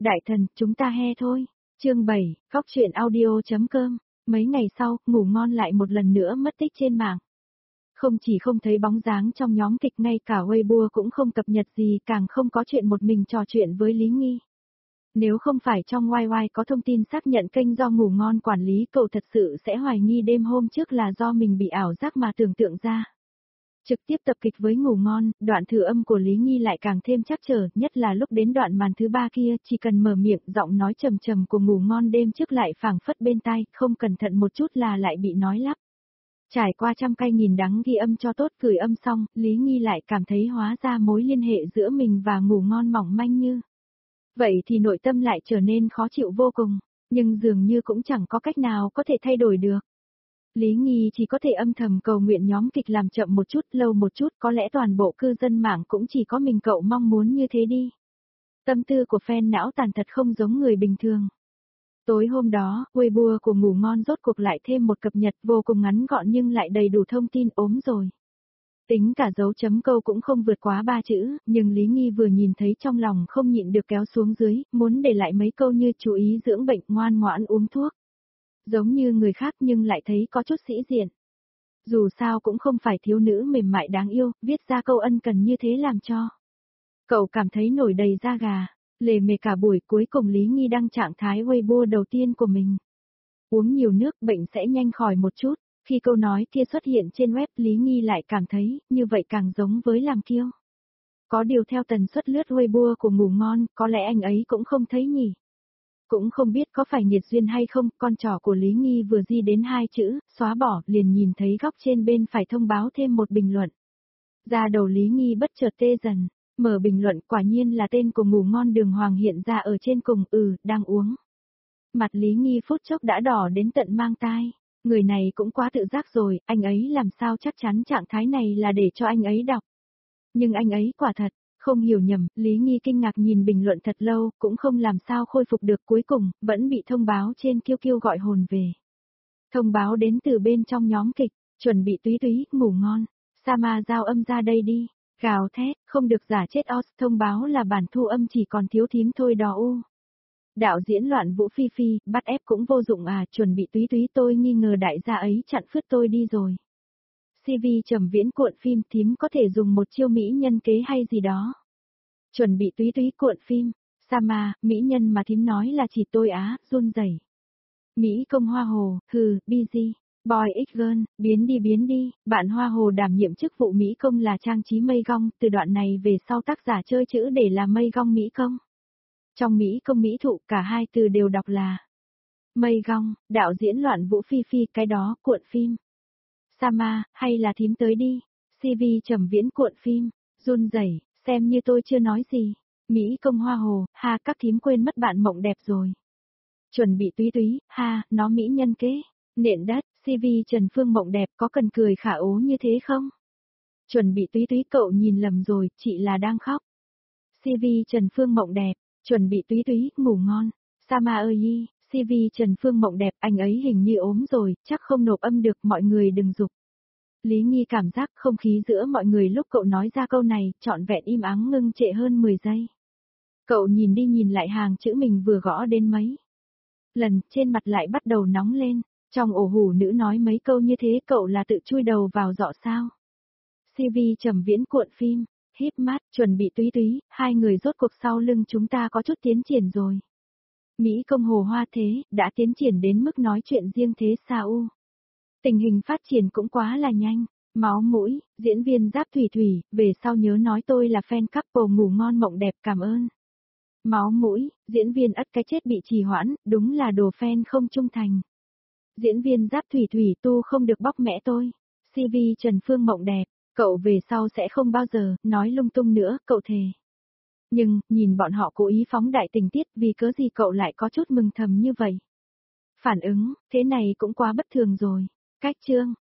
Đại thần, chúng ta he thôi. Chương 7, góc truyện audio.com. Mấy ngày sau, Ngủ Ngon lại một lần nữa mất tích trên mạng. Không chỉ không thấy bóng dáng trong nhóm kịch, ngay cả Weibo cũng không cập nhật gì, càng không có chuyện một mình trò chuyện với Lý Nghi. Nếu không phải trong YY có thông tin xác nhận kênh do Ngủ Ngon quản lý, cậu thật sự sẽ hoài nghi đêm hôm trước là do mình bị ảo giác mà tưởng tượng ra. Trực tiếp tập kịch với Ngủ Ngon, đoạn thừa âm của Lý Nghi lại càng thêm trắc trở, nhất là lúc đến đoạn màn thứ 3 kia, chỉ cần mở miệng, giọng nói trầm trầm của Ngủ Ngon đêm trước lại phảng phất bên tai, không cẩn thận một chút là lại bị nói lắp. Trải qua trăm cay nghìn đắng ghi âm cho tốt, gửi âm xong, Lý Nghi lại cảm thấy hóa ra mối liên hệ giữa mình và Ngủ Ngon mỏng manh như. Vậy thì nội tâm lại trở nên khó chịu vô cùng, nhưng dường như cũng chẳng có cách nào có thể thay đổi được. Lý Nghi chỉ có thể âm thầm cầu nguyện nhóm kịch làm chậm một chút, lâu một chút, có lẽ toàn bộ cư dân mạng cũng chỉ có mình cậu mong muốn như thế đi. Tâm tư của fan não tàn thật không giống người bình thường. Tối hôm đó, Weibo của Ngủ Ngon rốt cuộc lại thêm một cập nhật vô cùng ngắn gọn nhưng lại đầy đủ thông tin ốm rồi. Tính cả dấu chấm câu cũng không vượt quá 3 chữ, nhưng Lý Nghi vừa nhìn thấy trong lòng không nhịn được kéo xuống dưới, muốn để lại mấy câu như chú ý dưỡng bệnh, ngoan ngoãn uống thuốc. Giống như người khác nhưng lại thấy có chút sĩ diện. Dù sao cũng không phải thiếu nữ mềm mại đáng yêu, viết ra câu ân cần như thế làm cho cậu cảm thấy nổi đầy da gà, lề mề cả buổi. Cuối cùng Lý Nghi đăng trạng thái Weibo đầu tiên của mình. Uống nhiều nước, bệnh sẽ nhanh khỏi một chút. Khi câu nói kia xuất hiện trên web, Lý Nghi lại cảm thấy, như vậy càng giống với làm kiêu. Có điều theo tần suất lướt Weibo của Ngủ Ngon, có lẽ anh ấy cũng không thấy nhỉ. Cũng không biết có phải nghiệt duyên hay không, con trỏ của Lý Nghi vừa di đến 2 chữ, xóa bỏ, liền nhìn thấy góc trên bên phải thông báo thêm một bình luận. Da đầu Lý Nghi bất chợt tê dần, mở bình luận, quả nhiên là tên của Ngủ Ngon Đường Hoàng hiện ra ở trên cùng, đang uống. Mặt Lý Nghi phút chốc đã đỏ đến tận mang tai. Người này cũng quá tự giác rồi, anh ấy làm sao chắc chắn trạng thái này là để cho anh ấy đọc. Nhưng anh ấy quả thật, không hiểu nhầm, Lý Nghi kinh ngạc nhìn bình luận thật lâu, cũng không làm sao khôi phục được, cuối cùng, vẫn bị thông báo trên QQ gọi hồn về. Thông báo đến từ bên trong nhóm kịch, chuẩn bị túy túy, Ngủ Ngon, Sama giao âm ra đây đi, gào thét, không được giả chết os, thông báo là bản thu âm chỉ còn thiếu thím thôi đó u. Đạo diễn Loạn Vũ Phi Phi, bắt ép cũng vô dụng à, chuẩn bị túy túy, tôi nghi ngờ đại gia ấy chặn phứt tôi đi rồi. CV Trầm Viễn cuộn phim, thím có thể dùng một chiêu mỹ nhân kế hay gì đó. Chuẩn bị túy túy cuộn phim, Sama, mỹ nhân mà thím nói là chỉ tôi á, run rẩy. Mỹ công Hoa Hồ, busy, boy x girl, biến đi, bạn Hoa Hồ đảm nhiệm chức vụ Mỹ công là trang trí mây gong, từ đoạn này về sau tác giả chơi chữ để làm mây gong Mỹ công. Trong Mỹ công Mỹ thụ, cả hai từ đều đọc là mây gong, đạo diễn Loạn Vũ Phi Phi, cái đó, cuộn phim. Sama, hay là thím tới đi, CV Trầm Viễn cuộn phim, run rẩy, xem như tôi chưa nói gì. Mỹ công Hoa Hồ, ha, các thím quên mất bạn mộng đẹp rồi. Chuẩn bị túy túy, ha, nó mỹ nhân kế. Nện đất, CV Trần Phương mộng đẹp, có cần cười khả ố như thế không? Chuẩn bị túy túy, cậu nhìn lầm rồi, chị là đang khóc. CV Trần Phương mộng đẹp, chuẩn bị túy túy, Ngủ Ngon. Sama ơi, CV Trần Phương mộng đẹp, anh ấy hình như ốm rồi, chắc không nộp âm được, mọi người đừng giục. Lý Nghi cảm giác không khí giữa mọi người lúc cậu nói ra câu này, trọn vẹn im ắng ngưng trệ hơn 10 giây. Cậu nhìn đi nhìn lại hàng chữ mình vừa gõ đến mấy lần, trên mặt lại bắt đầu nóng lên. Trong ổ hủ nữ nói mấy câu như thế, cậu là tự chui đầu vào giọ sao? CV Trầm Viễn cuộn phim, híp mắt, chuẩn bị túy túy, hai người rốt cuộc sau lưng chúng ta có chút tiến triển rồi. Mỹ công Hồ Hoa thế, đã tiến triển đến mức nói chuyện riêng thế sao? Tình hình phát triển cũng quá là nhanh. Máu mũi, diễn viên Giáp Thủy Thủy, về sau nhớ nói tôi là fan couple Ngủ Ngon mộng đẹp, cảm ơn. Máu mũi, diễn viên ất cái chết bị trì hoãn, đúng là đồ fan không trung thành. Diễn viên Giáp Thủy Thủy, tu không được bóc mẽ tôi. CV Trần Phương mộng đẹp, cậu về sau sẽ không bao giờ nói lung tung nữa, cậu thề. Nhưng, nhìn bọn họ cố ý phóng đại tình tiết, vì cớ gì cậu lại có chút mừng thầm như vậy? Phản ứng, thế này cũng quá bất thường rồi. Cách chương.